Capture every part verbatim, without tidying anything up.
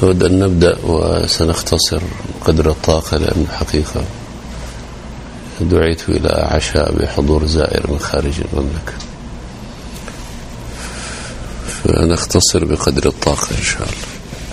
نود أن نبدأ وسنختصر قدر الطاقة، لأن الحقيقة دعيت إلى عشاء بحضور زائر من خارج المملكة، فنختصر بقدر الطاقة إن شاء الله.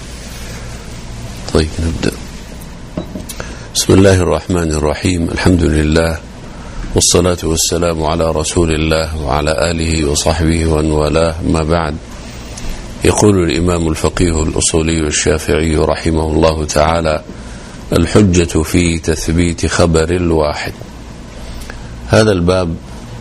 طيب نبدأ. بسم الله الرحمن الرحيم. الحمد لله والصلاة والسلام على رسول الله وعلى آله وصحبه ومن والاه، ما بعد. يقول الإمام الفقيه الأصولي الشافعي رحمه الله تعالى: الحجة في تثبيت خبر الواحد. هذا الباب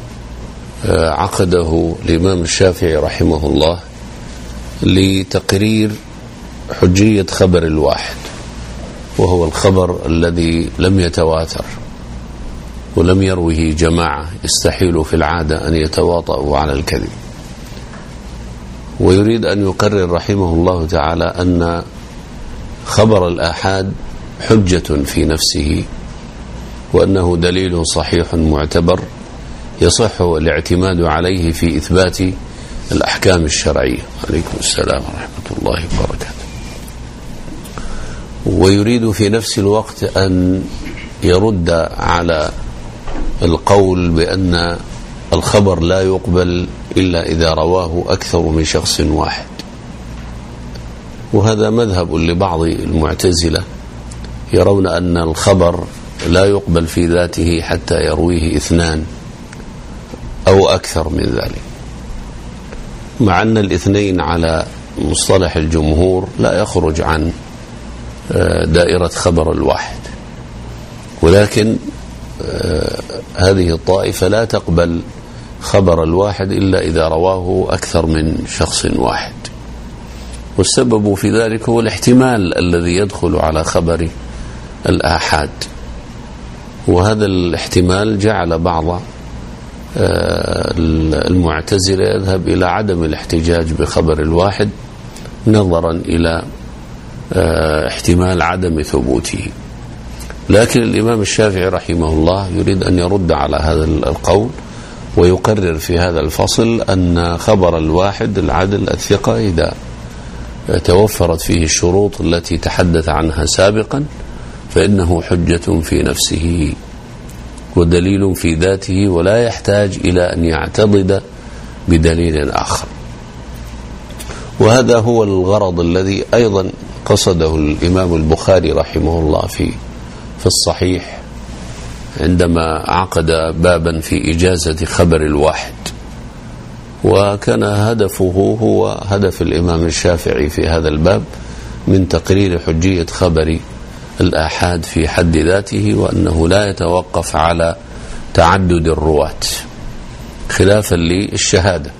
عقده الإمام الشافعي رحمه الله لتقرير حجية خبر الواحد، وهو الخبر الذي لم يتواتر ولم يروه جماعة يستحيل في العادة أن يتواطؤوا على الكذب. ويريد أن يقرر رحمه الله تعالى أن خبر الآحاد حجة في نفسه، وأنه دليل صحيح معتبر يصح الاعتماد عليه في إثبات الأحكام الشرعية. عليكم السلام ورحمة الله وبركاته. ويريد في نفس الوقت أن يرد على القول بأن الخبر لا يقبل إلا إذا رواه أكثر من شخص واحد، وهذا مذهب لبعض المعتزلة، يرون أن الخبر لا يقبل في ذاته حتى يرويه اثنان أو أكثر من ذلك، مع أن الاثنين على مصطلح الجمهور لا يخرج عن دائرة خبر الواحد، ولكن هذه الطائفة لا تقبل خبر الواحد إلا إذا رواه أكثر من شخص واحد. والسبب في ذلك هو الاحتمال الذي يدخل على خبر الآحاد، وهذا الاحتمال جعل بعض المعتزلة يذهب إلى عدم الاحتجاج بخبر الواحد نظرا إلى احتمال عدم ثبوته. لكن الإمام الشافعي رحمه الله يريد أن يرد على هذا القول، ويقرر في هذا الفصل أن خبر الواحد العدل الثقة إذا توفرت فيه الشروط التي تحدث عنها سابقا فإنه حجة في نفسه ودليل في ذاته، ولا يحتاج إلى أن يعتضد بدليل آخر. وهذا هو الغرض الذي أيضا قصده الإمام البخاري رحمه الله في في الصحيح عندما عقد بابا في إجازة خبر الواحد، وكان هدفه هو هدف الإمام الشافعي في هذا الباب من تقرير حجية خبر الآحاد في حد ذاته، وأنه لا يتوقف على تعدد الرواة، خلافا للشهادة.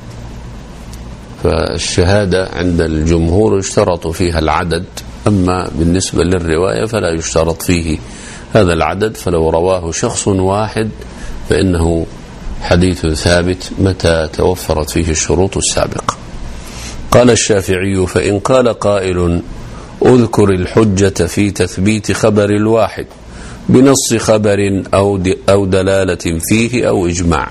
فالشهادة عند الجمهور يشترط فيها العدد، أما بالنسبة للرواية فلا يشترط فيه هذا العدد، فلو رواه شخص واحد فإنه حديث ثابت متى توفرت فيه الشروط السابقة. قال الشافعي: فإن قال قائل أذكر الحجة في تثبيت خبر الواحد بنص خبر أو أو دلالة فيه أو إجماع،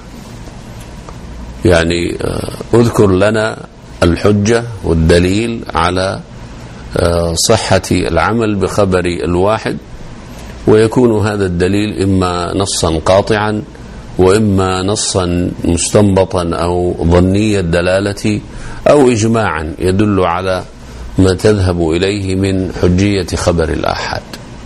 يعني أذكر لنا الحجة والدليل على صحة العمل بخبر الواحد، ويكون هذا الدليل إما نصا قاطعا وإما نصا مستنبطا أو ظني الدلالة أو إجماعا يدل على ما تذهب إليه من حجية خبر الآحاد.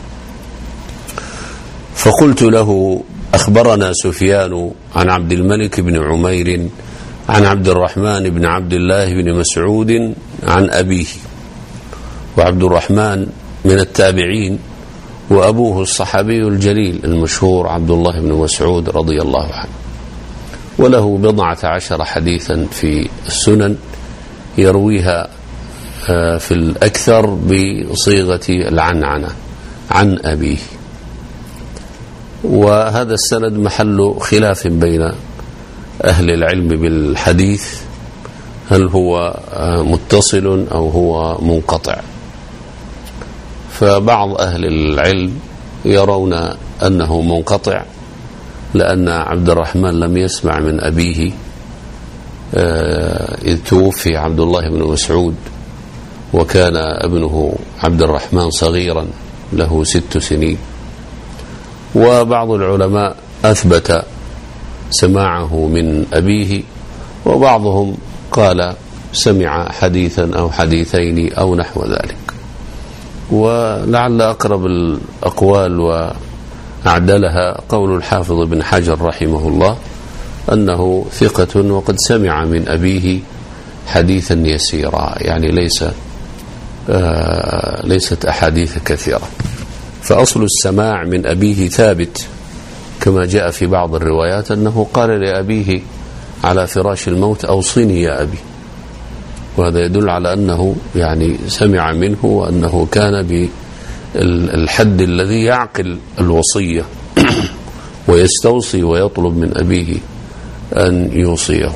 فقلت له: أخبرنا سفيان عن عبد الملك بن عمير عن عبد الرحمن بن عبد الله بن مسعود عن أبيه، وعبد الرحمن من التابعين، وأبوه الصحابي الجليل المشهور عبد الله بن مسعود رضي الله عنه، وله بضعة عشر حديثا في السنن يرويها في الأكثر بصيغة العنعنة عن أبيه. وهذا السند محل خلاف بين أهل العلم بالحديث، هل هو متصل أو هو منقطع. فبعض أهل العلم يرون أنه منقطع، لأن عبد الرحمن لم يسمع من أبيه إذ توفي عبد الله بن مسعود، وكان ابنه عبد الرحمن صغيرا له ست سنين. وبعض العلماء أثبت سماعه من أبيه، وبعضهم قال سمع حديثا أو حديثين أو نحو ذلك. ولعل أقرب الأقوال وأعدلها قول الحافظ بن حجر رحمه الله أنه ثقة وقد سمع من أبيه حديثا يسيرا، يعني ليس آه ليست أحاديث كثيرة. فأصل السماع من أبيه ثابت، كما جاء في بعض الروايات أنه قال لأبيه على فراش الموت أوصني يا أبي، وهذا يدل على أنه يعني سمع منه، وأنه كان بالحد الذي يعقل الوصية ويستوصي ويطلب من أبيه أن يوصيه.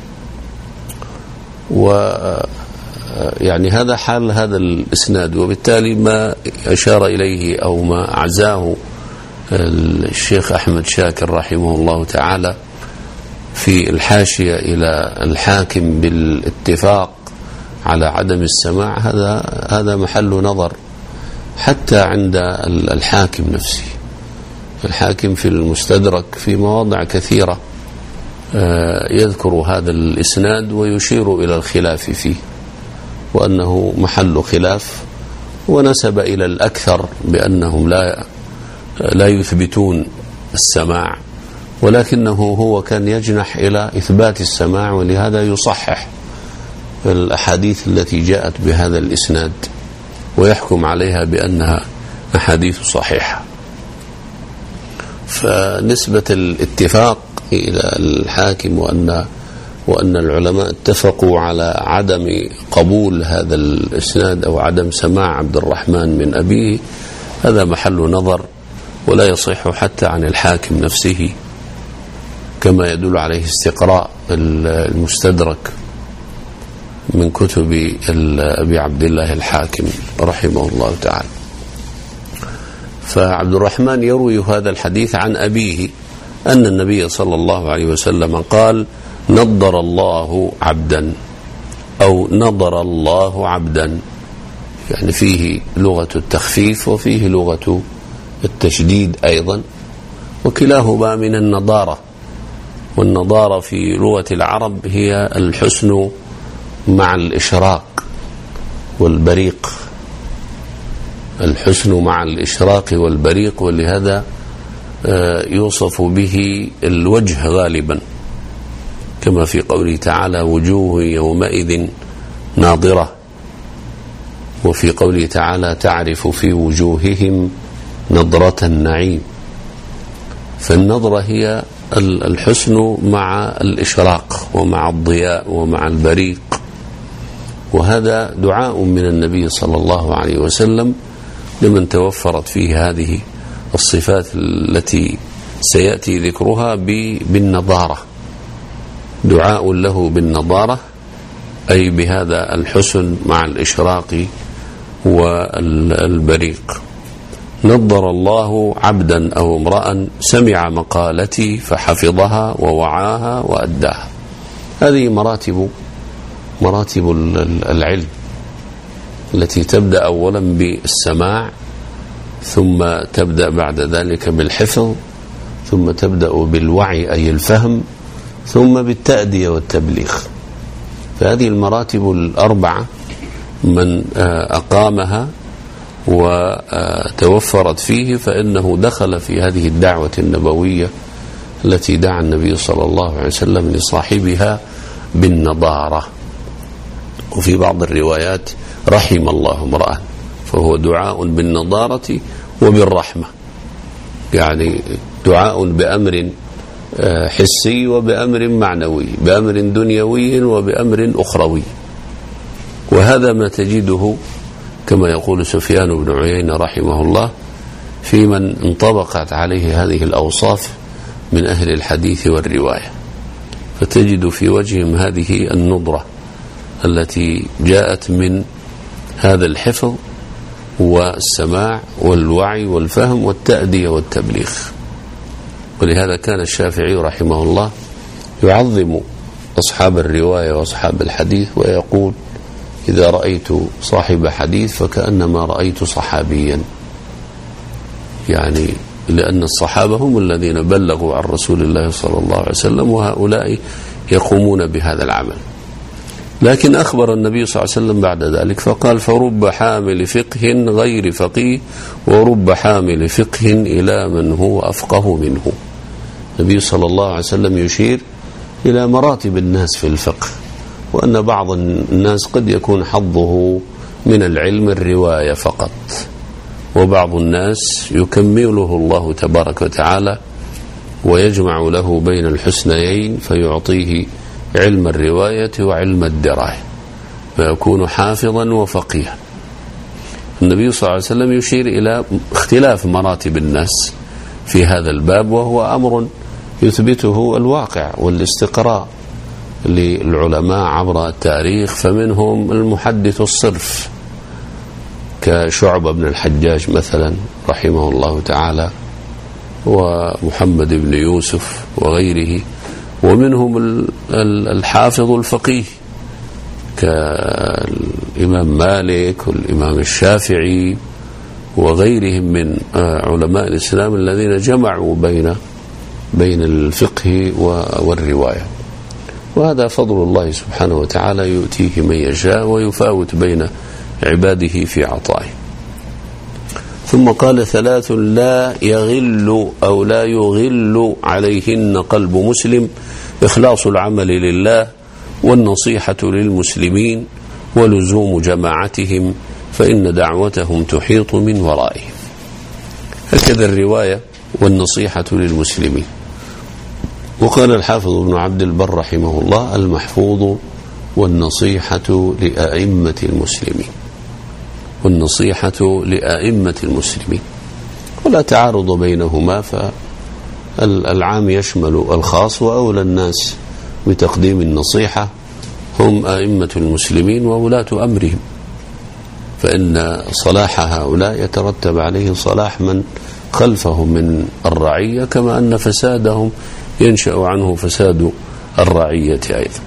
ويعني هذا حال هذا الإسناد، وبالتالي ما أشار إليه أو ما أعزاه الشيخ أحمد شاكر رحمه الله تعالى في الحاشية إلى الحاكم بالاتفاق على عدم السماع، هذا هذا محل نظر حتى عند الحاكم نفسه. الحاكم في المستدرك في مواضع كثيرة يذكر هذا الإسناد ويشير إلى الخلاف فيه، وأنه محل خلاف، ونسب إلى الأكثر بأنهم لا لا يثبتون السماع، ولكنه هو كان يجنح إلى إثبات السماع، ولهذا يصحح الأحاديث التي جاءت بهذا الإسناد ويحكم عليها بأنها أحاديث صحيحة. فنسبة الاتفاق إلى الحاكم وأن وأن العلماء اتفقوا على عدم قبول هذا الإسناد أو عدم سماع عبد الرحمن من أبيه، هذا محل نظر، ولا يصح حتى عن الحاكم نفسه، كما يدل عليه استقراء المستدرك من كتب أبي عبد الله الحاكم رحمه الله تعالى. فعبد الرحمن يروي هذا الحديث عن أبيه أن النبي صلى الله عليه وسلم قال: نضر الله عبدا، أو نضر الله عبدا، يعني فيه لغة التخفيف وفيه لغة التشديد أيضا، وكلاهما من النضارة. والنضارة في لغة العرب هي الحسن مع الإشراق والبريق، الحسن مع الإشراق والبريق، ولهذا يوصف به الوجه غالبا، كما في قوله تعالى: وجوه يومئذ ناظرة، وفي قوله تعالى: تعرف في وجوههم نضرة النعيم. فالنظرة هي الحسن مع الإشراق ومع الضياء ومع البريق، وهذا دعاء من النبي صلى الله عليه وسلم لمن توفرت فيه هذه الصفات التي سيأتي ذكرها بالنضارة، دعاء له بالنضارة، أي بهذا الحسن مع الإشراق والبريق. نضر الله عبدا أو امرأ سمع مقالتي فحفظها ووعاها وأداها. هذه مراتب مراتب العلم التي تبدأ أولا بالسماع، ثم تبدأ بعد ذلك بالحفظ، ثم تبدأ بالوعي أي الفهم، ثم بالتأدية والتبليغ. فهذه المراتب الأربعة من أقامها وتوفرت فيه فإنه دخل في هذه الدعوة النبوية التي دعا النبي صلى الله عليه وسلم لصاحبها بالنضارة. وفي بعض الروايات: رحم الله امرأ، فهو دعاء بالنضارة وبالرحمة، يعني دعاء بأمر حسي وبأمر معنوي، بأمر دنيوي وبأمر أخروي. وهذا ما تجده كما يقول سفيان بن عيينة رحمه الله في من انطبقت عليه هذه الأوصاف من أهل الحديث والرواية، فتجد في وجههم هذه النضرة التي جاءت من هذا الحفظ والسماع والوعي والفهم والتأدية والتبليغ. ولهذا كان الشافعي رحمه الله يعظم أصحاب الرواية وأصحاب الحديث، ويقول: إذا رأيت صاحب حديث فكأنما رأيت صحابيا، يعني لأن الصحابة هم الذين بلغوا عن رسول الله صلى الله عليه وسلم، وهؤلاء يقومون بهذا العمل. لكن أخبر النبي صلى الله عليه وسلم بعد ذلك فقال: فرب حامل فقه غير فقيه، ورب حامل فقه إلى من هو أفقه منه. النبي صلى الله عليه وسلم يشير إلى مراتب الناس في الفقه، وأن بعض الناس قد يكون حظه من العلم الرواية فقط، وبعض الناس يكمله الله تبارك وتعالى ويجمع له بين الحسنيين فيعطيه علم الرواية وعلم الدراية، فيكون حافظا وفقيها. النبي صلى الله عليه وسلم يشير إلى اختلاف مراتب الناس في هذا الباب، وهو أمر يثبته الواقع والاستقراء للعلماء عبر التاريخ. فمنهم المحدث الصرف كشعبة بن الحجاج مثلا رحمه الله تعالى، ومحمد بن يوسف وغيره، ومنهم الحافظ الفقيه كالإمام مالك والإمام الشافعي وغيرهم من علماء الإسلام الذين جمعوا بين بين الفقه والرواية. وهذا فضل الله سبحانه وتعالى يؤتيه من يشاء ويفاوت بين عباده في عطائه. ثم قال: ثلاث لا يغل أو لا يغل عليهن قلب مسلم: إخلاص العمل لله، والنصيحة للمسلمين، ولزوم جماعتهم، فإن دعوتهم تحيط من ورائهم. هكذا الرواية: والنصيحة للمسلمين. وقال الحافظ ابن عبد البر رحمه الله: المحفوظ والنصيحة لأئمة المسلمين، والنصيحة لأئمة المسلمين، ولا تعارض بينهما، فالعام يشمل الخاص، وأولى الناس بتقديم النصيحة هم أئمة المسلمين وولاة أمرهم، فإن صلاح هؤلاء يترتب عليه صلاح من خلفهم من الرعية، كما أن فسادهم ينشأ عنه فساد الرعية أيضا.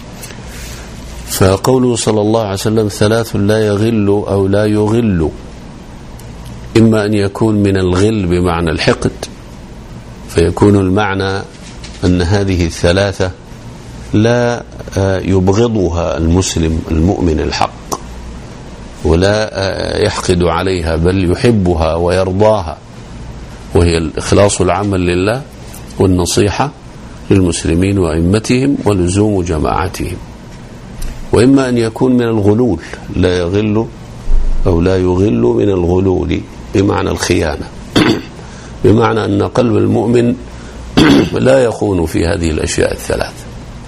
فقوله صلى الله عليه وسلم: ثلاث لا يغل أو لا يغل، إما أن يكون من الغل بمعنى الحقد، فيكون المعنى أن هذه الثلاثة لا يبغضها المسلم المؤمن الحق، ولا يحقد عليها، بل يحبها ويرضاها، وهي الإخلاص العمل لله، والنصيحة للمسلمين وأئمتهم، ولزوم جماعتهم. وإما أن يكون من الغلول، لا يغل أو لا يغل من الغلول بمعنى الخيانة، بمعنى أن قلب المؤمن لا يخون في هذه الأشياء الثلاثة.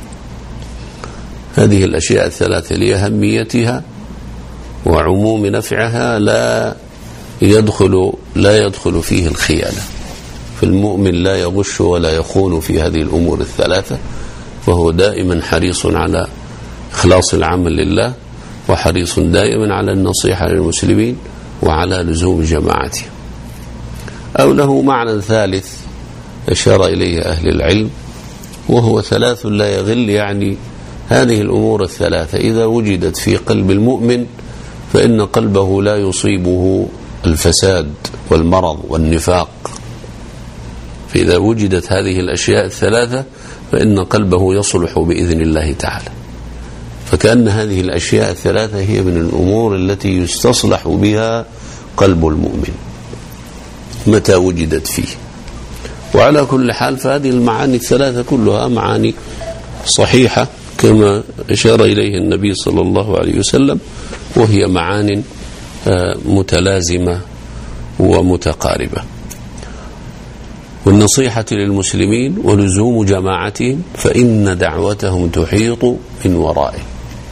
هذه الأشياء الثلاثة لأهميتها وعموم نفعها لا يدخل لا يدخل فيه الخيانة، فالمؤمن لا يغش ولا يخون في هذه الأمور الثلاثة، وهو دائما حريص على إخلاص العمل لله، وحريص دائما على النصيحة للمسلمين، وعلى لزوم جماعته. أو له معنى ثالث أشار إليه أهل العلم، وهو ثلاث لا يغل، يعني هذه الأمور الثلاثة إذا وجدت في قلب المؤمن فإن قلبه لا يصيبه الفساد والمرض والنفاق. فإذا وجدت هذه الأشياء الثلاثة فإن قلبه يصلح بإذن الله تعالى. فكأن هذه الأشياء الثلاثة هي من الأمور التي يستصلح بها قلب المؤمن متى وجدت فيه. وعلى كل حال فهذه المعاني الثلاثة كلها معاني صحيحة كما أشار إليه النبي صلى الله عليه وسلم، وهي معان متلازمة ومتقاربة. والنصيحة للمسلمين ولزوم جماعتهم، فإن دعوتهم تحيط من ورائهم.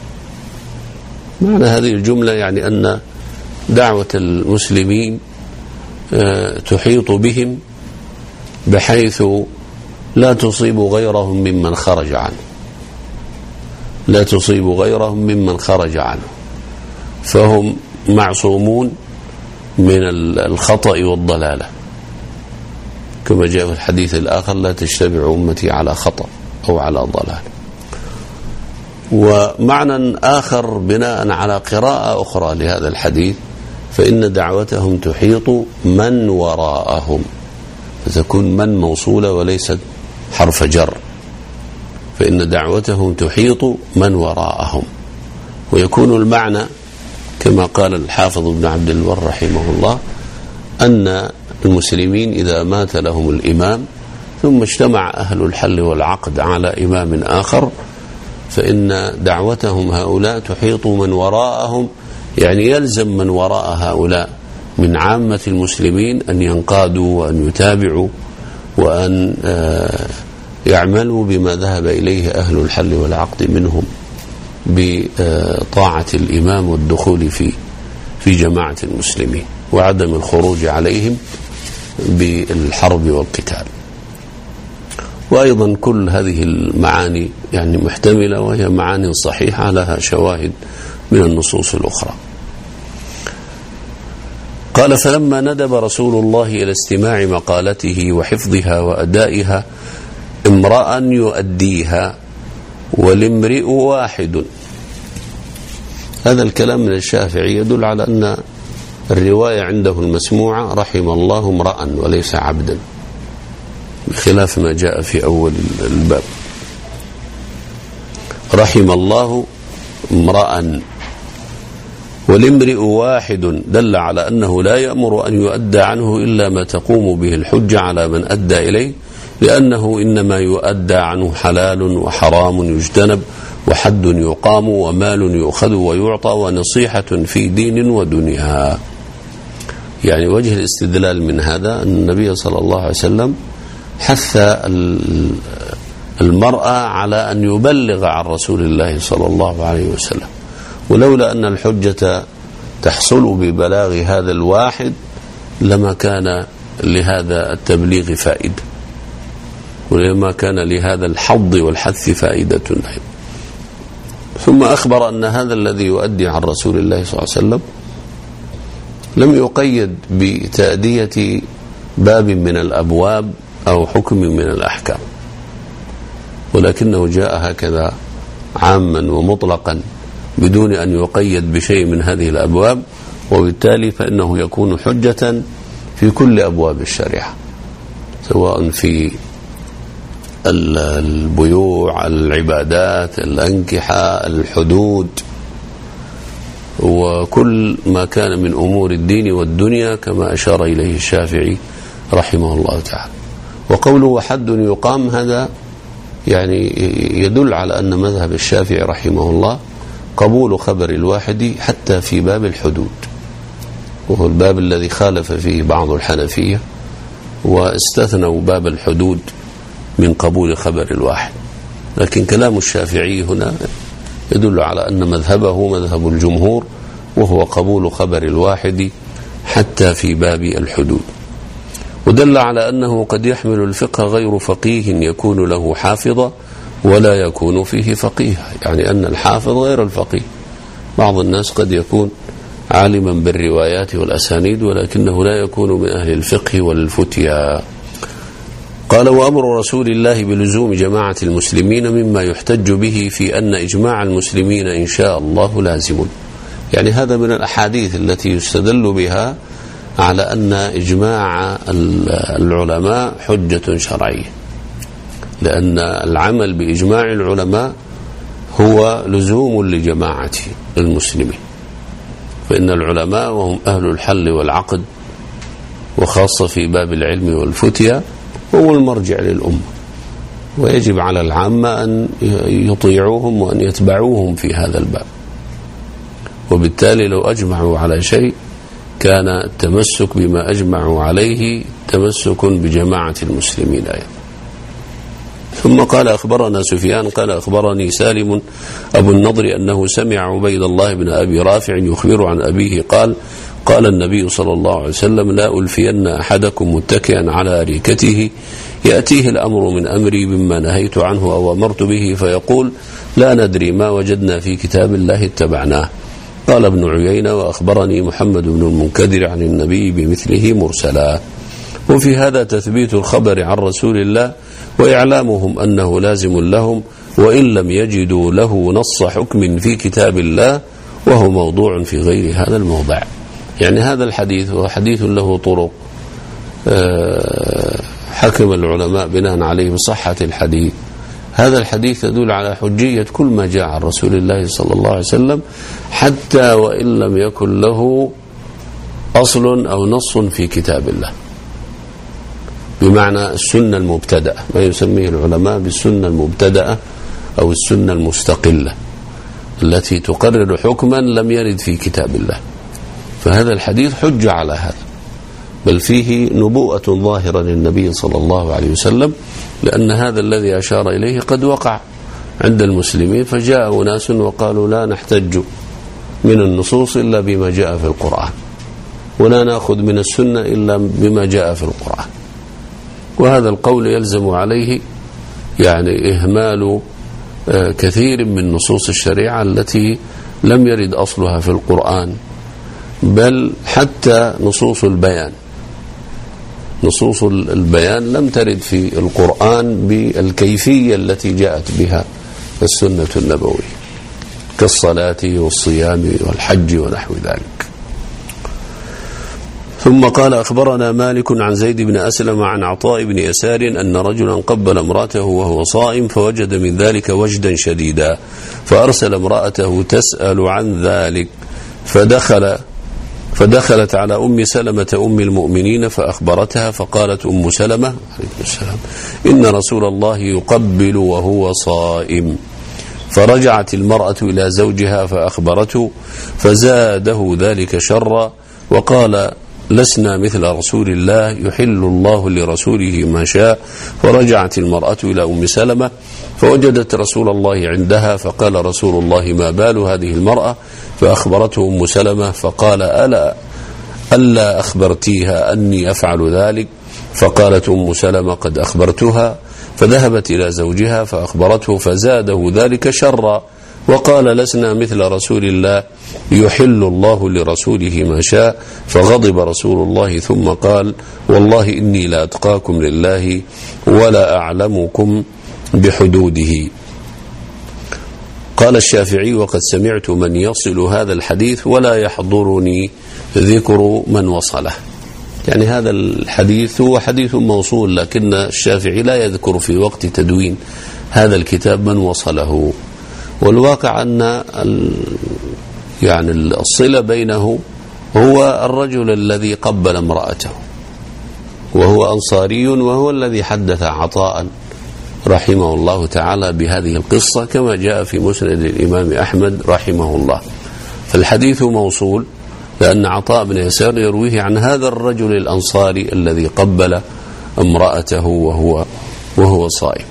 معنى هذه الجملة يعني أن دعوة المسلمين تحيط بهم بحيث لا تصيب غيرهم ممن خرج عنه، لا تصيب غيرهم ممن خرج عنه، فهم معصومون من الخطأ والضلالة، كما جاء في الحديث الآخر: لا تجتمع أمتي على خطأ أو على ضلال. ومعنى آخر بناء على قراءة أخرى لهذا الحديث: فإن دعوتهم تحيط من وراءهم، فتكون من موصولة وليست حرف جر. فإن دعوتهم تحيط من وراءهم، ويكون المعنى كما قال الحافظ ابن عبد البر رحمه الله أن المسلمين إذا مات لهم الإمام ثم اجتمع أهل الحل والعقد على إمام آخر، فإن دعوتهم هؤلاء تحيط من وراءهم، يعني يلزم من وراء هؤلاء من عامة المسلمين أن ينقادوا وأن يتابعوا وأن يعملوا بما ذهب إليه أهل الحل والعقد منهم بطاعة الإمام والدخول في في جماعة المسلمين وعدم الخروج عليهم بالحرب والقتال. وأيضا كل هذه المعاني يعني محتملة، وهي معاني صحيحة لها شواهد من النصوص الأخرى. قال: فلما ندب رسول الله إلى استماع مقالته وحفظها وأدائها امرأ يؤديها والامرئ واحد. هذا الكلام من الشافعي يدل على أن الرواية عنده المسموعة رحم الله امرأ وليس عبدا، بخلاف ما جاء في أول الباب. رحم الله امرأ والامرئ واحد دل على أنه لا يأمر أن يؤدى عنه إلا ما تقوم به الحجة على من أدى إليه، لأنه إنما يؤدى عنه حلال وحرام يجتنب وحد يقام ومال يؤخذ ويعطى ونصيحة في دين ودنيا. يعني وجه الاستدلال من هذا أن النبي صلى الله عليه وسلم حث المرأة على أن يبلغ عن رسول الله صلى الله عليه وسلم، ولولا أن الحجة تحصل ببلاغ هذا الواحد لما كان لهذا التبليغ فائدة، ولما كان لهذا الحظ والحث فائدة أيضا. ثم أخبر أن هذا الذي يؤدي عن رسول الله صلى الله عليه وسلم لم يقيد بتأدية باب من الأبواب أو حكم من الأحكام، ولكنه جاء هكذا عاما ومطلقا بدون أن يقيد بشيء من هذه الأبواب، وبالتالي فإنه يكون حجة في كل أبواب الشريعة، سواء في البيوع، العبادات، الأنكحة، الحدود، وكل ما كان من أمور الدين والدنيا كما أشار إليه الشافعي رحمه الله تعالى. وقوله حد يقام هذا يعني يدل على أن مذهب الشافعي رحمه الله قبول خبر الواحد حتى في باب الحدود، وهو الباب الذي خالف فيه بعض الحنفية واستثنوا باب الحدود من قبول خبر الواحد. لكن كلام الشافعي هنا يدل على أن مذهبه مذهب الجمهور، وهو قبول خبر الواحد حتى في باب الحدود. ودل على أنه قد يحمل الفقه غير فقيه يكون له حافظة ولا يكون فيه فقيه، يعني أن الحافظ غير الفقيه. بعض الناس قد يكون عالما بالروايات والأسانيد ولكنه لا يكون من أهل الفقه والفتيا. قال: وأمر رسول الله بلزوم جماعة المسلمين مما يحتج به في أن إجماع المسلمين إن شاء الله لازم. يعني هذا من الأحاديث التي يستدل بها على أن إجماع العلماء حجة شرعية، لأن العمل بإجماع العلماء هو لزوم لجماعة المسلمين، فإن العلماء وهم أهل الحل والعقد، وخاصة في باب العلم والفتيا هو المرجع للأمة، ويجب على العامة أن يطيعوهم وأن يتبعوهم في هذا الباب. وبالتالي لو أجمعوا على شيء كان التمسك بما أجمعوا عليه تمسك بجماعة المسلمين أيضا. ثم قال: أخبرنا سفيان قال أخبرني سالم أبو النضر أنه سمع عبيد الله بن أبي رافع يخبر عن أبيه قال: قال النبي صلى الله عليه وسلم: لا ألفين أحدكم متكئا على أريكته يأتيه الأمر من أمري مما نهيت عنه أو أمرت به فيقول: لا ندري ما وجدنا في كتاب الله اتبعناه. قال ابن عيينة: وأخبرني محمد بن المنكدر عن النبي بمثله مرسلا. وفي هذا تثبيت الخبر عن رسول الله وإعلامهم أنه لازم لهم وإن لم يجدوا له نص حكم في كتاب الله وهو موضوع في غير هذا الموضع. يعني هذا الحديث هو حديث له طرق حكم العلماء بناء عليه بصحة الحديث. هذا الحديث يدل على حجية كل ما جاء عن رسول الله صلى الله عليه وسلم حتى وإن لم يكن له أصل أو نص في كتاب الله، بمعنى السنة المبتدأة، ما يسميه العلماء بالسنة المبتدأة أو السنة المستقلة التي تقرر حكما لم يرد في كتاب الله. فهذا الحديث حجة على هذا، بل فيه نبوءة ظاهرة للنبي صلى الله عليه وسلم، لأن هذا الذي أشار إليه قد وقع عند المسلمين، فجاء أناس وقالوا لا نحتج من النصوص إلا بما جاء في القرآن، ولا نأخذ من السنة إلا بما جاء في القرآن. وهذا القول يلزم عليه يعني إهمال كثير من نصوص الشريعة التي لم يرد أصلها في القرآن، بل حتى نصوص البيان نصوص البيان لم ترد في القرآن بالكيفية التي جاءت بها السنة النبوية، كالصلاة والصيام والحج ونحو ذلك. ثم قال أخبرنا مالك عن زيد بن أسلم عن عطاء بن يسار أن رجلا قبل امرأته وهو صائم فوجد من ذلك وجدا شديدا، فأرسل امرأته تسأل عن ذلك، فدخل فدخلت على أم سلمة أم المؤمنين فأخبرتها، فقالت أم سلمة عليكم السلام إن رسول الله يقبل وهو صائم. فرجعت المرأة إلى زوجها فأخبرته، فزاده ذلك شرا وقال لسنا مثل رسول الله يحل الله لرسوله ما شاء. فرجعت المرأة إلى أم سلمة فوجدت رسول الله عندها، فقال رسول الله ما بال هذه المرأة؟ فأخبرته أم سلمة فقال ألا ألا أخبرتيها أني أفعل ذلك؟ فقالت أم سلمة قد أخبرتها. فذهبت إلى زوجها فأخبرته فزاده ذلك شرا وقال لسنا مثل رسول الله يحل الله لرسوله ما شاء. فغضب رسول الله ثم قال والله إني لا أتقاكم لله ولا أعلمكم بحدوده. قال الشافعي وقد سمعت من يصل هذا الحديث ولا يحضرني ذكر من وصله. يعني هذا الحديث هو حديث موصول، لكن الشافعي لا يذكر في وقت تدوين هذا الكتاب من وصله. والواقع أن يعني الصلة بينه هو الرجل الذي قبل امرأته، وهو أنصاري، وهو الذي حدث عطاء رحمه الله تعالى بهذه القصة كما جاء في مسند الإمام أحمد رحمه الله. فالحديث موصول لأن عطاء بن يسار يرويه عن هذا الرجل الأنصاري الذي قبل امرأته وهو وهو صائم.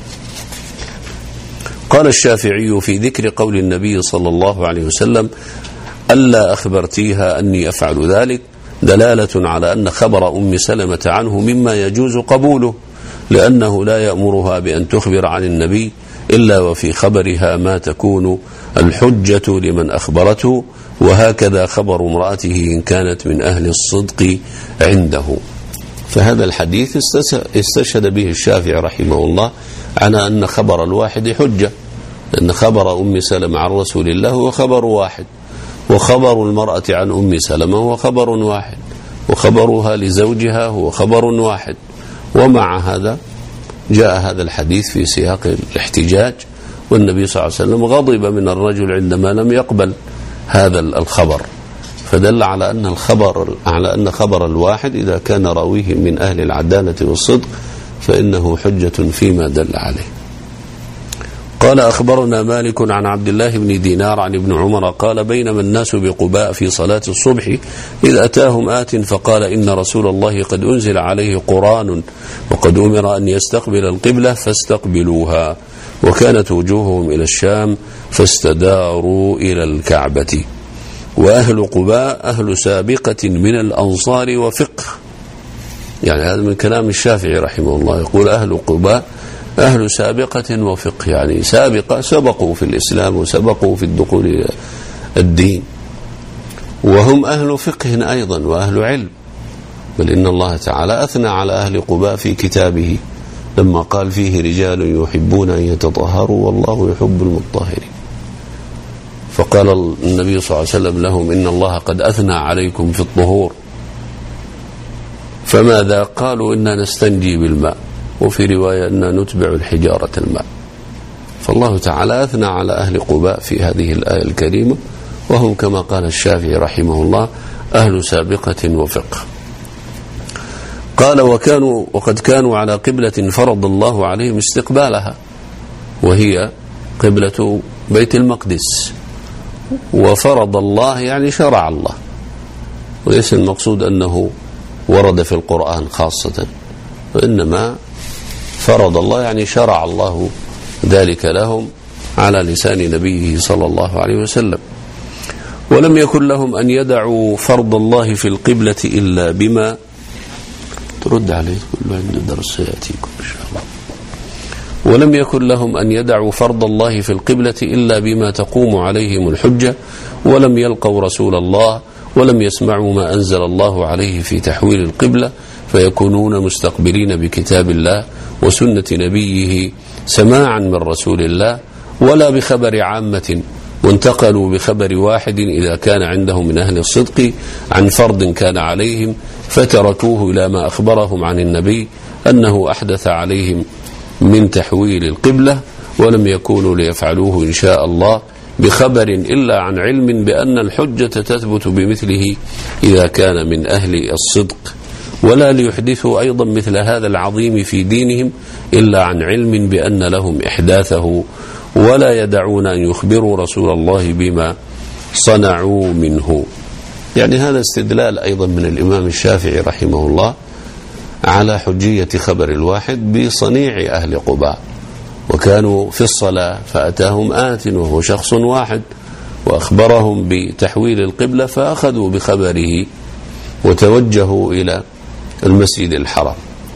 قال الشافعي في ذكر قول النبي صلى الله عليه وسلم ألا أخبرتيها أني أفعل ذلك دلالة على أن خبر أم سلمة عنه مما يجوز قبوله، لأنه لا يأمرها بأن تخبر عن النبي إلا وفي خبرها ما تكون الحجة لمن أخبرته، وهكذا خبر امرأته إن كانت من أهل الصدق عنده. فهذا الحديث استشهد به الشافعي رحمه الله على أن خبر الواحد حجة، لأن خبر أم سلمة عن رسول الله هو خبر واحد، وخبر المرأة عن أم سلمة هو خبر واحد، وخبرها لزوجها هو خبر واحد. ومع هذا جاء هذا الحديث في سياق الاحتجاج، والنبي صلى الله عليه وسلم غضب من الرجل عندما لم يقبل هذا الخبر، فدل على أن الخبر على أن خبر الواحد إذا كان راويه من أهل العدالة والصدق فإنه حجة فيما دل عليه. قال أخبرنا مالك عن عبد الله بن دينار عن ابن عمر قال بينما الناس بقباء في صلاة الصبح إذ أتاهم آت فقال إن رسول الله قد أنزل عليه قرآن وقد أمر أن يستقبل القبلة فاستقبلوها، وكانت وجوههم إلى الشام فاستداروا إلى الكعبة. وأهل قباء أهل سابقة من الأنصار وفقه. يعني هذا من كلام الشافعي رحمه الله، يقول أهل قباء أهل سابقة وفقه، يعني سابقة سبقوا في الإسلام وسبقوا في الدخول إلى الدين، وهم أهل فقه أيضا وأهل علم، بل إن الله تعالى أثنى على أهل قباء في كتابه لما قال فيه رجال يحبون أن يتطهروا والله يحب المطهرين. فقال النبي صلى الله عليه وسلم لهم إن الله قد أثنى عليكم في الطهور، فماذا؟ قالوا إنا نستنجي بالماء، وفي رواية أننا نتبع الحجارة الماء. فالله تعالى أثنى على أهل قباء في هذه الآية الكريمة، وهم كما قال الشافعي رحمه الله أهل سابقة وفقه. قال وكانوا وقد كانوا على قبلة فرض الله عليهم استقبالها، وهي قبلة بيت المقدس. وفرض الله يعني شرع الله، وليس المقصود أنه ورد في القرآن خاصة، وإنما فرض الله يعني شرع الله ذلك لهم على لسان نبيه صلى الله عليه وسلم. ولم يكن لهم أن يدعوا فرض الله في القبلة إلا بما ترد عليه كل عنده درس يأتيكم إن شاء الله. ولم يكن لهم أن يدعوا فرض الله في القبلة إلا بما تقوم عليهم الحجة، ولم يلقوا رسول الله ولم يسمعوا ما أنزل الله عليه في تحويل القبلة، فيكونون مستقبلين بكتاب الله وسنة نبيه سماعا من رسول الله، ولا بخبر عامة، وانتقلوا بخبر واحد إذا كان عندهم من أهل الصدق عن فرض كان عليهم، فتركوه إلى ما أخبرهم عن النبي أنه أحدث عليهم من تحويل القبلة، ولم يكونوا ليفعلوه إن شاء الله بخبر إلا عن علم بأن الحجة تثبت بمثله إذا كان من أهل الصدق، ولا ليحدثوا أيضا مثل هذا العظيم في دينهم إلا عن علم بأن لهم إحداثه، ولا يدعون أن يخبروا رسول الله بما صنعوا منه. يعني هذا استدلال أيضا من الإمام الشافعي رحمه الله على حجية خبر الواحد بصنيع أهل قباء. وكانوا في الصلاة فأتاهم آت وهو شخص واحد وأخبرهم بتحويل القبلة، فأخذوا بخبره وتوجهوا إلى المسجد الحرام.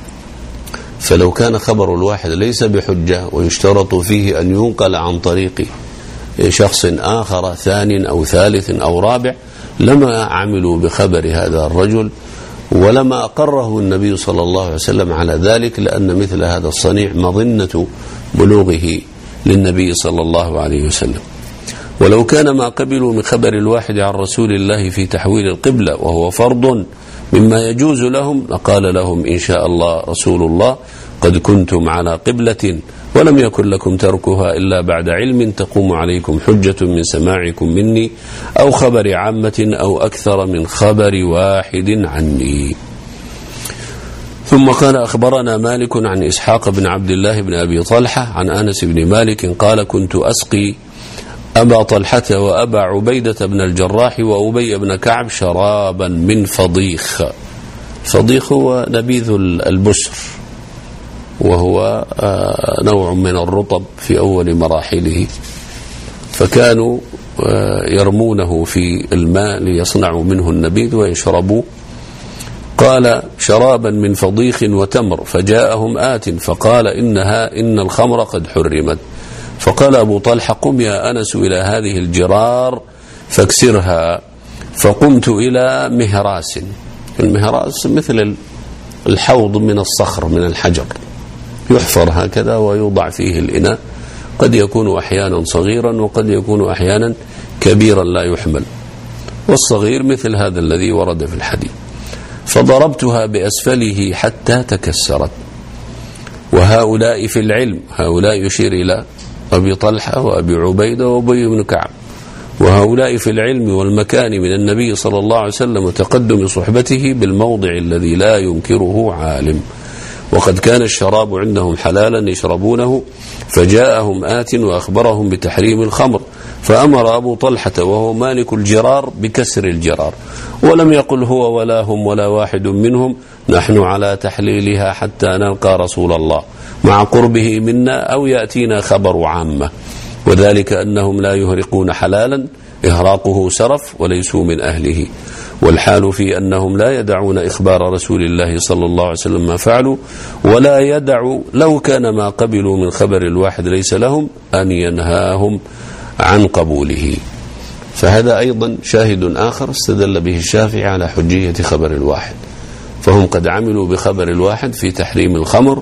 فلو كان خبر الواحد ليس بحجة ويشترط فيه أن ينقل عن طريق شخص آخر ثاني أو ثالث أو رابع لما عملوا بخبر هذا الرجل، ولما أقره النبي صلى الله عليه وسلم على ذلك، لأن مثل هذا الصنيع مظنة بلوغه للنبي صلى الله عليه وسلم. ولو كان ما قبلوا من خبر الواحد عن رسول الله في تحويل القبلة وهو فرض مما يجوز لهم، لقال لهم إن شاء الله رسول الله قد كنتم على قبلة ولم يكن لكم تركها إلا بعد علم تقوم عليكم حجة من سماعكم مني أو خبر عامة أو أكثر من خبر واحد عني. ثم قال أخبرنا مالك عن إسحاق بن عبد الله بن أبي طلحة عن أنس بن مالك قال كنت أسقي أبا طلحة وأبا عبيدة بن الجراح وأبي بن كعب شرابا من فضيخ. فضيخ هو نبيذ البسر، وهو نوع من الرطب في أول مراحله، فكانوا يرمونه في الماء ليصنعوا منه النبيذ ويشربوا. قال شرابا من فضيخ وتمر، فجاءهم آت فقال إنها إن الخمر قد حرمت. فقال أبو طلحة قم يا أنس إلى هذه الجرار فاكسرها. فقمت إلى مهراس. المهراس مثل الحوض من الصخر من الحجر، يحفر هكذا ويوضع فيه الإناء، قد يكون أحيانا صغيرا وقد يكون أحيانا كبيرا لا يحمل، والصغير مثل هذا الذي ورد في الحديث. فضربتها بأسفله حتى تكسرت. وهؤلاء في العلم، هؤلاء يشير إلى أبي طلحة وأبي عبيدة وأبي بن كعب، وهؤلاء في العلم والمكان من النبي صلى الله عليه وسلم وتقدم صحبته بالموضع الذي لا ينكره عالم. وقد كان الشراب عندهم حلالا يشربونه، فجاءهم آت وأخبرهم بتحريم الخمر، فأمر أبو طلحة وهو مالك الجرار بكسر الجرار، ولم يقل هو ولا هم ولا واحد منهم نحن على تحليلها حتى نلقى رسول الله مع قربه منا أو يأتينا خبر عامة، وذلك أنهم لا يهرقون حلالا إهراقه سرف وليسوا من أهله، والحال في أنهم لا يدعون إخبار رسول الله صلى الله عليه وسلم ما فعلوا، ولا يدعوا لو كان ما قبلوا من خبر الواحد ليس لهم أن ينهاهم عن قبوله. فهذا أيضا شاهد آخر استدل به الشافعي على حجية خبر الواحد، فهم قد عملوا بخبر الواحد في تحريم الخمر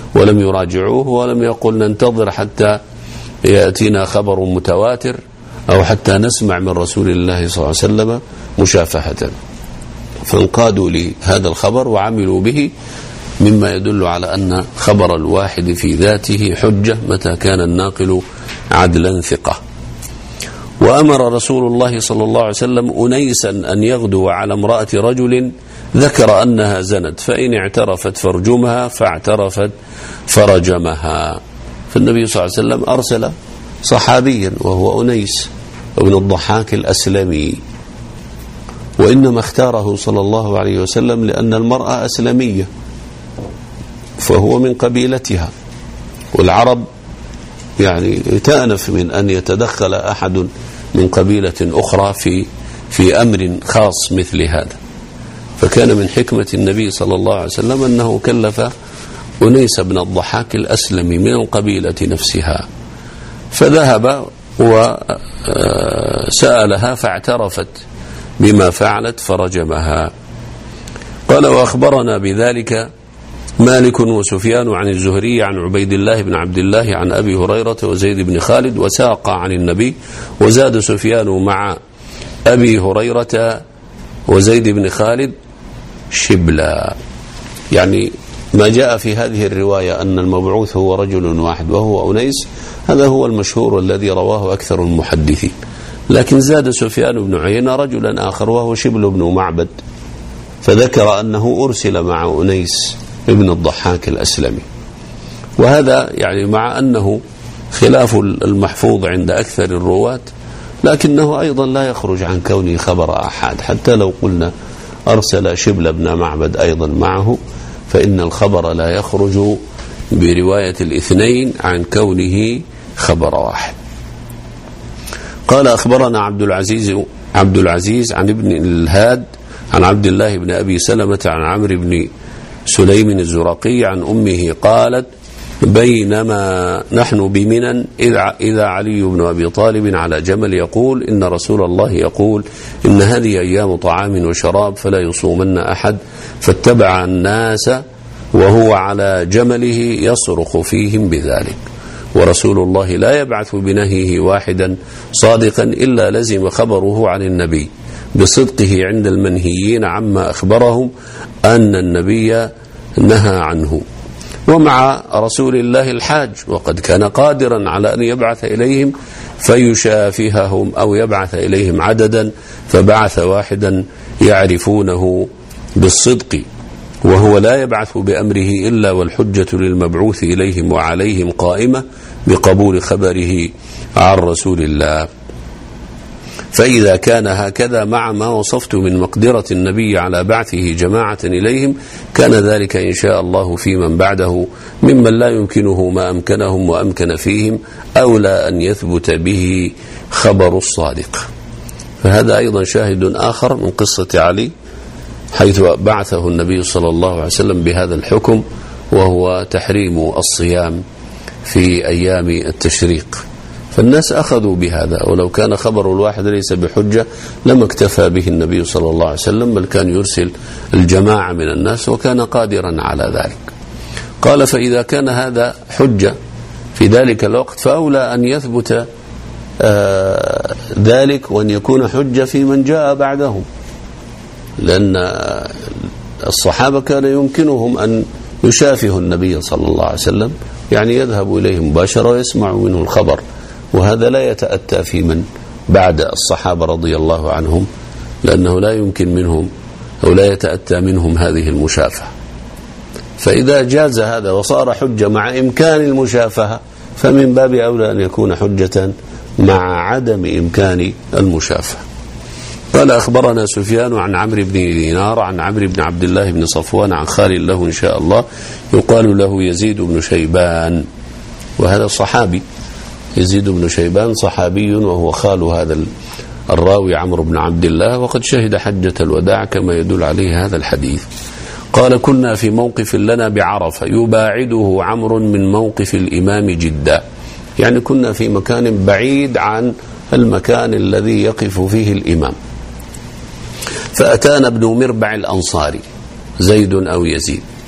ولم يراجعوه ولم يقل ننتظر حتى يأتينا خبر متواتر أو حتى نسمع من رسول الله صلى الله عليه وسلم مشافهة، فانقادوا لهذا الخبر وعملوا به، مما يدل على أن خبر الواحد في ذاته حجة متى كان الناقل عدلا ثقة. وأمر رسول الله صلى الله عليه وسلم أنيسا أن يغدو على امرأة رجل ذكر أنها زنت، فإن اعترفت فرجمها، فاعترفت فرجمها. فالنبي صلى الله عليه وسلم أرسل صحابيا وهو أنيس ابن الضحاك الأسلمي، وإنما اختاره صلى الله عليه وسلم لأن المرأة أسلمية فهو من قبيلتها، والعرب يعني تأنف من أن يتدخل أحد من قبيلة أخرى في في أمر خاص مثل هذا. فكان من حكمة النبي صلى الله عليه وسلم أنه كلف أنيس بن الضحاك الأسلمي من القبيلة نفسها، فذهب وسألها فاعترفت بما فعلت فرجمها. قال: وأخبرنا بذلك مالك وسفيان عن الزهري عن عبيد الله بن عبد الله عن أبي هريرة وزيد بن خالد، وساق عن النبي، وزاد سفيان مع أبي هريرة وزيد بن خالد شبلا. يعني ما جاء في هذه الرواية أن المبعوث هو رجل واحد وهو أنيس، هذا هو المشهور الذي رواه أكثر المحدثين، لكن زاد سفيان بن عيينة رجلا آخر وهو شبل بن معبد، فذكر أنه أرسل مع أنيس ابن الضحاك الأسلمي. وهذا يعني مع أنه خلاف المحفوظ عند أكثر الرواة، لكنه أيضا لا يخرج عن كونه خبر آحاد، حتى لو قلنا أرسل شبل بن معبد أيضا معه، فإن الخبر لا يخرج برواية الاثنين عن كونه خبر واحد. قال: أخبرنا عبد العزيز عبد العزيز عن ابن الهاد عن عبد الله بن أبي سلمة عن عمرو بن سليم الزرقي عن أمه قالت: بينما نحن بمنى إذا علي بن أبي طالب على جمل يقول: إن رسول الله يقول إن هذه أيام طعام وشراب فلا يصومن أحد، فاتبع الناس وهو على جمله يصرخ فيهم بذلك، ورسول الله لا يبعث بنهيه واحدا صادقا إلا لزم خبره عن النبي بصدقه عند المنهيين عما أخبرهم أن النبي نهى عنه. ومع رسول الله الحاج، وقد كان قادرا على أن يبعث إليهم فيشافههم أو يبعث إليهم عددا، فبعث واحدا يعرفونه بالصدق، وهو لا يبعث بأمره إلا والحجة للمبعوث إليهم وعليهم قائمة بقبول خبره عن رسول الله. فإذا كان هكذا مع ما وصفت من مقدرة النبي على بعثه جماعة إليهم، كان ذلك إن شاء الله في من بعده ممن لا يمكنه ما أمكنهم وأمكن فيهم، أولى أن يثبت به خبر الصادق. فهذا أيضا شاهد آخر من قصة علي، حيث بعثه النبي صلى الله عليه وسلم بهذا الحكم، وهو تحريم الصيام في أيام التشريق. فالناس أخذوا بهذا، ولو كان خبر الواحد ليس بحجة لما اكتفى به النبي صلى الله عليه وسلم، بل كان يرسل الجماعة من الناس وكان قادرا على ذلك. قال: فإذا كان هذا حجة في ذلك الوقت، فأولى أن يثبت آه ذلك وأن يكون حجة في من جاء بعدهم، لأن الصحابة كان يمكنهم أن يشافهوا النبي صلى الله عليه وسلم، يعني يذهب إليه مباشرة ويسمع منه الخبر، وهذا لا يتأتى في من بعد الصحابة رضي الله عنهم، لأنه لا يمكن منهم أو لا يتأتى منهم هذه المشافهة. فإذا جاز هذا وصار حجة مع إمكان المشافهة، فمن باب أولى أن يكون حجة مع عدم إمكان المشافهة. قال: أخبرنا سفيان عن عمرو بن دينار عن عمرو بن عبد الله بن صفوان عن خال له إن شاء الله يقال له يزيد بن شيبان، وهذا صحابي. يزيد بن شيبان صحابي وهو خال هذا الراوي عمرو بن عبد الله، وقد شهد حجة الوداع كما يدل عليه هذا الحديث. قال: كنا في موقف لنا بعرفة يباعده عمرو من موقف الإمام جدا، يعني كنا في مكان بعيد عن المكان الذي يقف فيه الإمام. فأتانا ابن مربع الأنصاري زيد أو يزيد،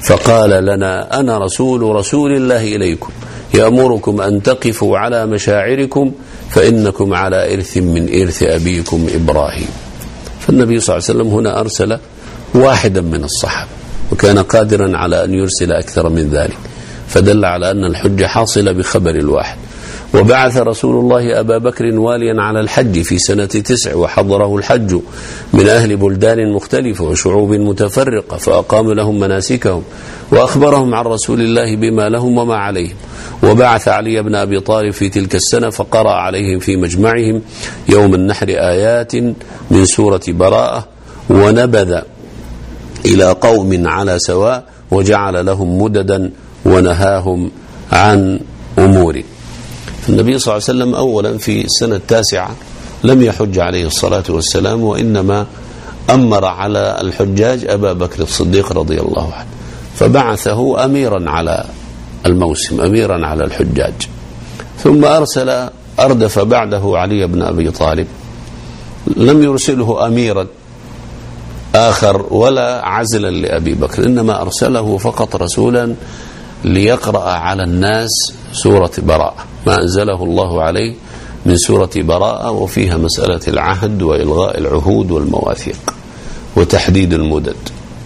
فقال لنا أنا رسول رسول الله إليكم يأمركم أن تقفوا على مشاعركم فإنكم على إرث من إرث أبيكم إبراهيم. فالنبي صلى الله عليه وسلم هنا أرسل واحدا من الصحابة، وكان قادرا على أن يرسل أكثر من ذلك، فدل على أن الحجة حاصلة بخبر الواحد. وبعث رسول الله أبا بكر واليا على الحج في سنة تسع، وحضره الحج من أهل بلدان مختلفة وشعوب متفرقة، فأقام لهم مناسكهم وأخبرهم عن رسول الله بما لهم وما عليهم. وبعث علي بن أبي طالب في تلك السنة فقرأ عليهم في مجمعهم يوم النحر آيات من سورة براءة، ونبذ إلى قوم على سواء وجعل لهم مددا ونهاهم عن أمور. النبي صلى الله عليه وسلم أولا في السنة التاسعة لم يحج عليه الصلاة والسلام، وإنما أمر على الحجاج أبا بكر الصديق رضي الله عنه، فبعثه أميرا على الموسم، أميرا على الحجاج. ثم أرسل أردف بعده علي بن أبي طالب، لم يرسله أميرا آخر ولا عزلا لأبي بكر، إنما أرسله فقط رسولا ليقرأ على الناس سورة براءة، ما أنزله الله عليه من سورة براءة، وفيها مسألة العهد وإلغاء العهود والمواثيق وتحديد المدد.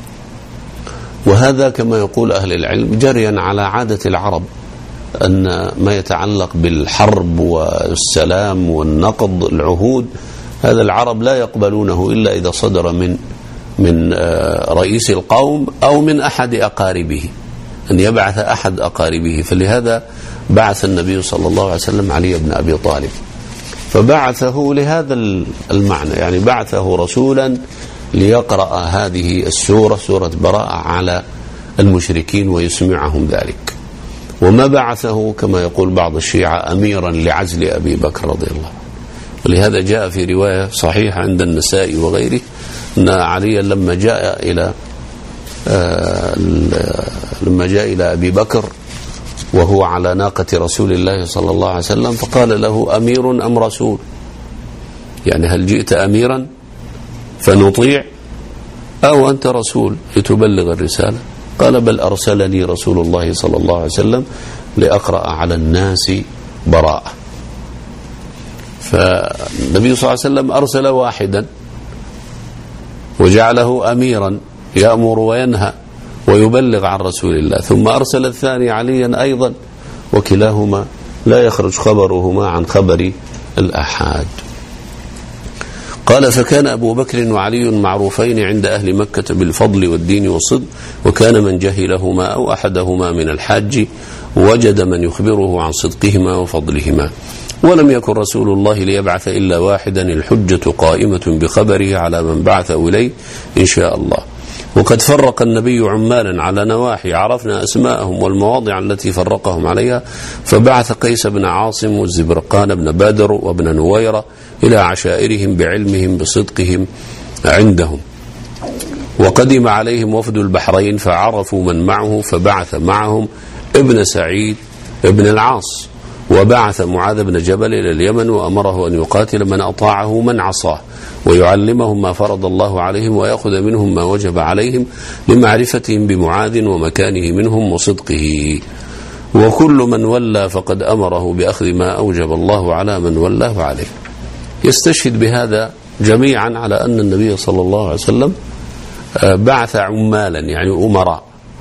وهذا كما يقول أهل العلم جريا على عادة العرب، أن ما يتعلق بالحرب والسلام والنقض العهود هذا العرب لا يقبلونه إلا إذا صدر من من رئيس القوم أو من أحد أقاربه، أن يبعث أحد أقاربه. فلهذا بعث النبي صلى الله عليه وسلم علي بن أبي طالب، فبعثه لهذا المعنى، يعني بعثه رسولا ليقرأ هذه السورة سورة براءة على المشركين ويسمعهم ذلك. وما بعثه كما يقول بعض الشيعة أميرا لعزل أبي بكر رضي الله عنه. ولهذا جاء في رواية صحيحة عند النسائي وغيره أن عليا لما جاء إلى لما جاء إلى أبي بكر وهو على ناقة رسول الله صلى الله عليه وسلم فقال له أمير أم رسول، يعني هل جئت أميرا فنطيع أو أنت رسول لتبلغ الرسالة؟ قال بل أرسلني رسول الله صلى الله عليه وسلم لأقرأ على الناس براءة. فالنبي صلى الله عليه وسلم أرسل واحدا وجعله أميرا يأمر وينهى ويبلغ عن رسول الله، ثم أرسل الثاني عليا أيضا، وكلاهما لا يخرج خبرهما عن خبر الأحاد. قال فكان أبو بكر وعلي معروفين عند أهل مكة بالفضل والدين والصدق، وكان من جهلهما أو أحدهما من الحاج وجد من يخبره عن صدقهما وفضلهما. ولم يكن رسول الله ليبعث إلا واحدا، الحجة قائمة بخبره على من بعث إليه إن شاء الله. وقد فرق النبي عمالا على نواحي عرفنا أسماءهم والمواضع التي فرقهم عليها، فبعث قيس بن عاصم والزبرقان بن بدر وابن نويرة إلى عشائرهم بعلمهم بصدقهم عندهم. وقدم عليهم وفد البحرين فعرفوا من معه، فبعث معهم ابن سعيد ابن العاص، وبعث معاذ بن جبل إلى اليمن وأمره أن يقاتل من أطاعه من عصاه، ويعلمهم ما فرض الله عليهم ويأخذ منهم ما وجب عليهم لمعرفتهم بمعاذ ومكانه منهم وصدقه. وكل من ولى فقد أمره بأخذ ما أوجب الله على من ولاه عليه. يستشهد بهذا جميعا على أن النبي صلى الله عليه وسلم بعث عمالا يعني أمراء،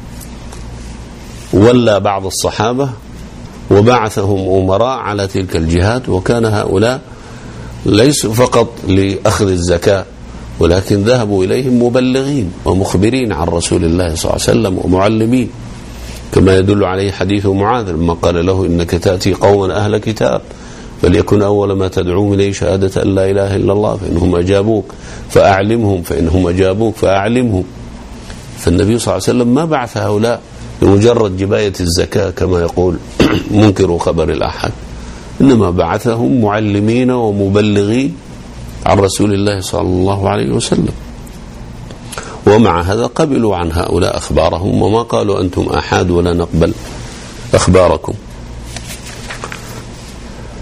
ولى بعض الصحابة وبعثهم أمراء على تلك الجهات، وكان هؤلاء ليسوا فقط لأخذ الزكاة، ولكن ذهبوا إليهم مبلغين ومخبرين عن رسول الله صلى الله عليه وسلم ومعلمين، كما يدل عليه حديث معاذ لما قال له إنك تأتي قوما أهل كتاب فليكن أول ما تدعوهم إليه شهادة أن لا إله إلا الله فإنهم أجابوك فأعلمهم فإنهم أجابوك فأعلمهم. فالنبي صلى الله عليه وسلم ما بعث هؤلاء بمجرد جباية الزكاة كما يقول منكر خبر الأحد، إنما بعثهم معلمين ومبلغين عن رسول الله صلى الله عليه وسلم. ومع هذا قبلوا عن هؤلاء أخبارهم، وما قالوا أنتم أحد ولا نقبل أخباركم.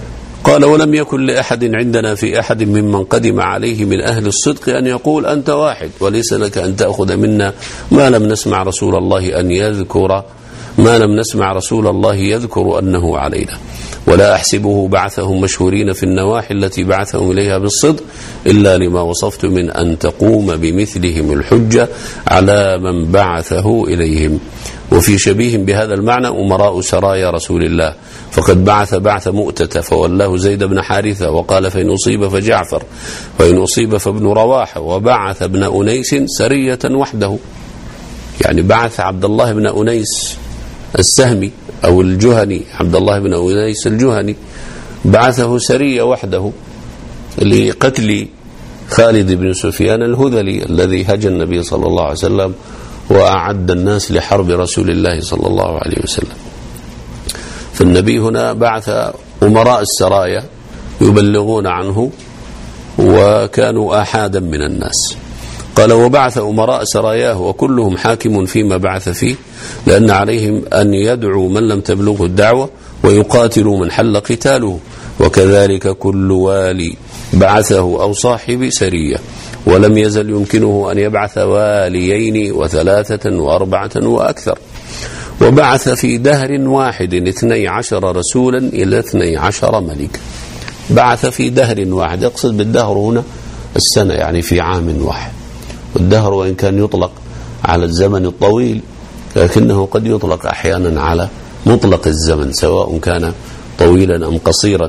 قال ولم يكن لأحد عندنا في أحد ممن قدم عليه من أهل الصدق أن يقول أنت واحد وليس لك أن تأخذ منا ما لم نسمع رسول الله أن يذكر ما لم نسمع رسول الله يذكر أنه علينا، ولا أحسبه بعثهم مشهورين في النواحي التي بعثهم إليها بالصدق إلا لما وصفت من أن تقوم بمثلهم الحجة على من بعثه إليهم. وفي شبيه بهذا المعنى أمراء سرايا رسول الله، فقد بعث بعث مؤتة فولاه زيد بن حارثة وقال فإن أصيب فجعفر فإن أصيب فابن رواحة، وبعث ابن أنيس سرية وحده، يعني بعث عبد الله بن أنيس السهمي أو الجهني، عبد الله بن أنيس الجهني بعثه سرية وحده لقتل خالد بن سفيان الهذلي الذي هجى النبي صلى الله عليه وسلم وأعد الناس لحرب رسول الله صلى الله عليه وسلم. فالنبي هنا بعث أمراء السرايا يبلغون عنه وكانوا آحادا من الناس. قال وبعث أمراء سراياه وكلهم حاكم فيما بعث فيه، لأن عليهم أن يدعوا من لم تبلغه الدعوة ويقاتلوا من حل قتاله، وكذلك كل والي بعثه أو صاحب سرية، ولم يزل يمكنه أن يبعث واليين وثلاثة وأربعة وأكثر. وبعث في دهر واحد اثني عشر رسولا إلى اثني عشر ملكا. بعث في دهر واحد، يقصد بالدهر هنا السنة، يعني في عام واحد. والدهر وإن كان يطلق على الزمن الطويل لكنه قد يطلق أحيانا على مطلق الزمن سواء كان طويلا أم قصيرا،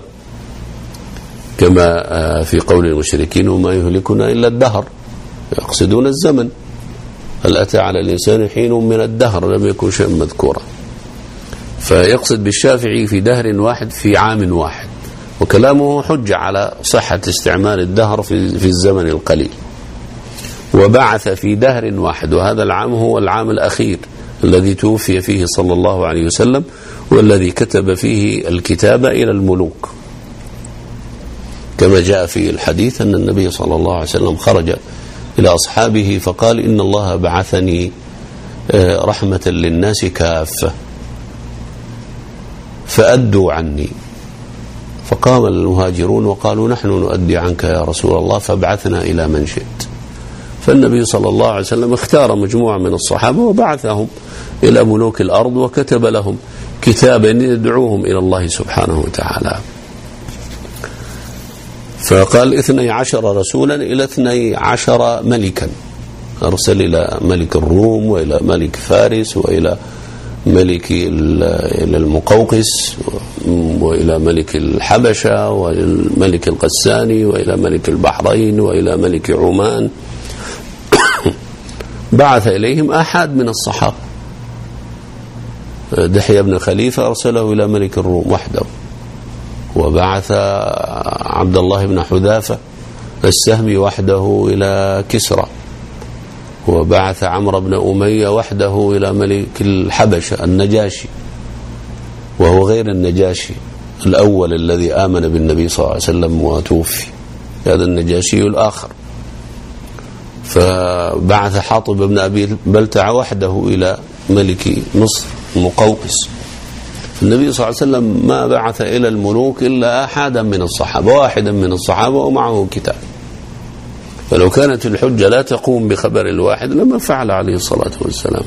كما في قول المشركين وما يهلكنا إلا الدهر، يقصدون الزمن. هل أتى على الإنسان حين من الدهر لم يكن شيئا مذكورا. فيقصد بالشافعي في دهر واحد في عام واحد، وكلامه حجة على صحة استعمال الدهر في, في الزمن القليل. وبعث في دهر واحد، وهذا العام هو العام الأخير الذي توفي فيه صلى الله عليه وسلم، والذي كتب فيه الكتاب إلى الملوك، كما جاء في الحديث أن النبي صلى الله عليه وسلم خرج إلى أصحابه فقال إن الله بعثني رحمة للناس كافة فأدوا عني. فقام المهاجرون وقالوا نحن نؤدي عنك يا رسول الله فابعثنا إلى من شئت. فالنبي صلى الله عليه وسلم اختار مجموعة من الصحابة وبعثهم إلى ملوك الأرض، وكتب لهم كتابا يدعوهم إلى الله سبحانه وتعالى. فقال اثني عشر رسولا إلى اثني عشر ملكا، أرسل إلى ملك الروم وإلى ملك فارس وإلى ملك إلى المقوقس وإلى ملك الحبشة والملك القساني وإلى ملك البحرين وإلى ملك عمان. بعث إليهم أحد من الصحابة. دحية بن خليفة أرسله إلى ملك الروم وحده، وبعث عبد الله بن حذافة السهمي وحده إلى كسرى، وبعث عمرو بن أمية وحده إلى ملك الحبشة النجاشي، وهو غير النجاشي الأول الذي آمن بالنبي صلى الله عليه وسلم وتوفي، هذا النجاشي الآخر. فبعث حاطب بن أبي بلتع وحده إلى ملك مصر المقوقس. النبي صلى الله عليه وسلم ما بعث إلى الملوك إلا أحدا من الصحابة، واحدا من الصحابة ومعه كتاب. فلو كانت الحجة لا تقوم بخبر الواحد لما فعل عليه الصلاة والسلام.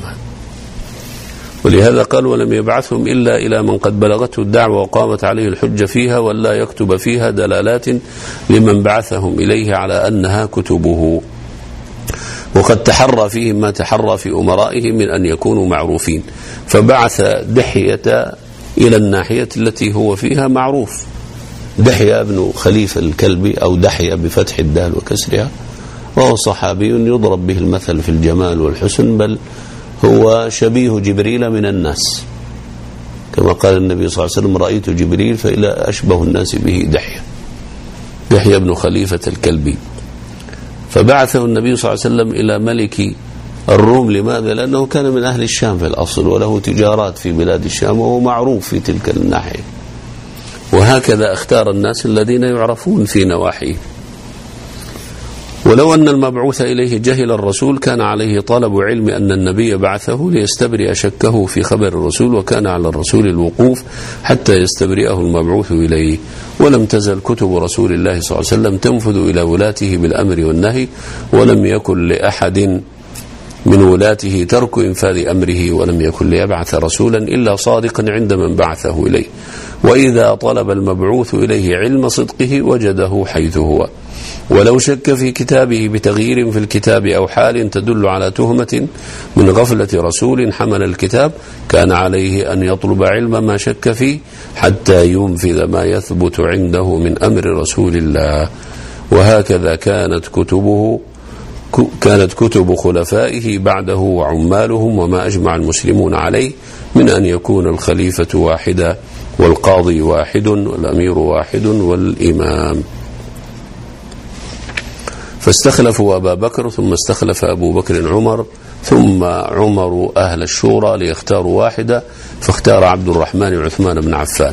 ولهذا قال ولم يبعثهم إلا إلى من قد بلغته الدعوة وقامت عليه الحجة فيها، ولا يكتب فيها دلالات لمن بعثهم إليه على أنها كتبه. وقد تحرى فيهم ما تحرى في أمرائهم من أن يكونوا معروفين، فبعث دحية إلى الناحية التي هو فيها معروف. دحية بن خليفة الكلبي أو دحية بفتح الدال وكسرها، وهو صحابي يضرب به المثل في الجمال والحسن، بل هو شبيه جبريل من الناس، كما قال النبي صلى الله عليه وسلم رأيت جبريل فإلى أشبه الناس به دحية. دحية بن خليفة الكلبي. فبعثه النبي صلى الله عليه وسلم إلى ملك الروم. لماذا؟ لأنه كان من أهل الشام في الأصل، وله تجارات في بلاد الشام، وهو معروف في تلك الناحية. وهكذا اختار الناس الذين يعرفون في نواحيه. ولو أن المبعوث إليه جهل الرسول كان عليه طلب علم أن النبي بعثه ليستبرئ شكه في خبر الرسول، وكان على الرسول الوقوف حتى يستبرئه المبعوث إليه. ولم تزل كتب رسول الله صلى الله عليه وسلم تنفذ إلى ولاته بالأمر والنهي، ولم يكن لأحد من ولاته ترك إنفاذ أمره، ولم يكن ليبعث رسولا إلا صادقا عند من بعثه إليه. وإذا طلب المبعوث إليه علم صدقه وجده حيث هو، ولو شك في كتابه بتغيير في الكتاب أو حال تدل على تهمة من غفلة رسول حمل الكتاب، كان عليه أن يطلب علم ما شك فيه حتى ينفذ ما يثبت عنده من أمر رسول الله. وهكذا كانت كتبه كانت كتب خلفائه بعده وعمالهم وما أجمع المسلمون عليه من أن يكون الخليفة واحدا والقاضي واحد والأمير واحد والإمام. فاستخلفوا أبا بكر، ثم استخلف أبو بكر عمر، ثم عمر أهل الشورى ليختاروا واحدة، فاختار عبد الرحمن وعثمان بن عفان.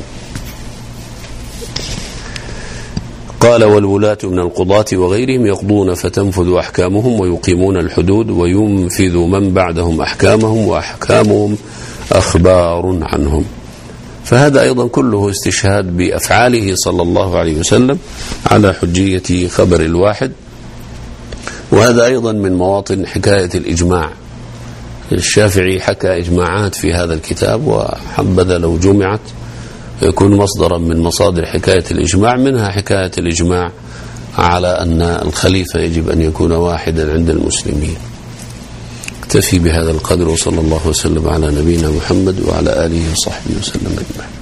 قال: والولاة من القضاة وغيرهم يقضون فتنفذ أحكامهم ويقيمون الحدود وينفذ من بعدهم أحكامهم، وأحكامهم أخبار عنهم. فهذا أيضا كله استشهاد بأفعاله صلى الله عليه وسلم على حجية خبر الواحد. وهذا أيضا من مواطن حكاية الإجماع. الشافعي حكى إجماعات في هذا الكتاب، وحبذا لو جمعت يكون مصدرا من مصادر حكاية الإجماع، منها حكاية الإجماع على أن الخليفة يجب أن يكون واحدا عند المسلمين. اكتفي بهذا القدر، وصلى الله وسلم على نبينا محمد وعلى آله وصحبه وسلم أجمعين.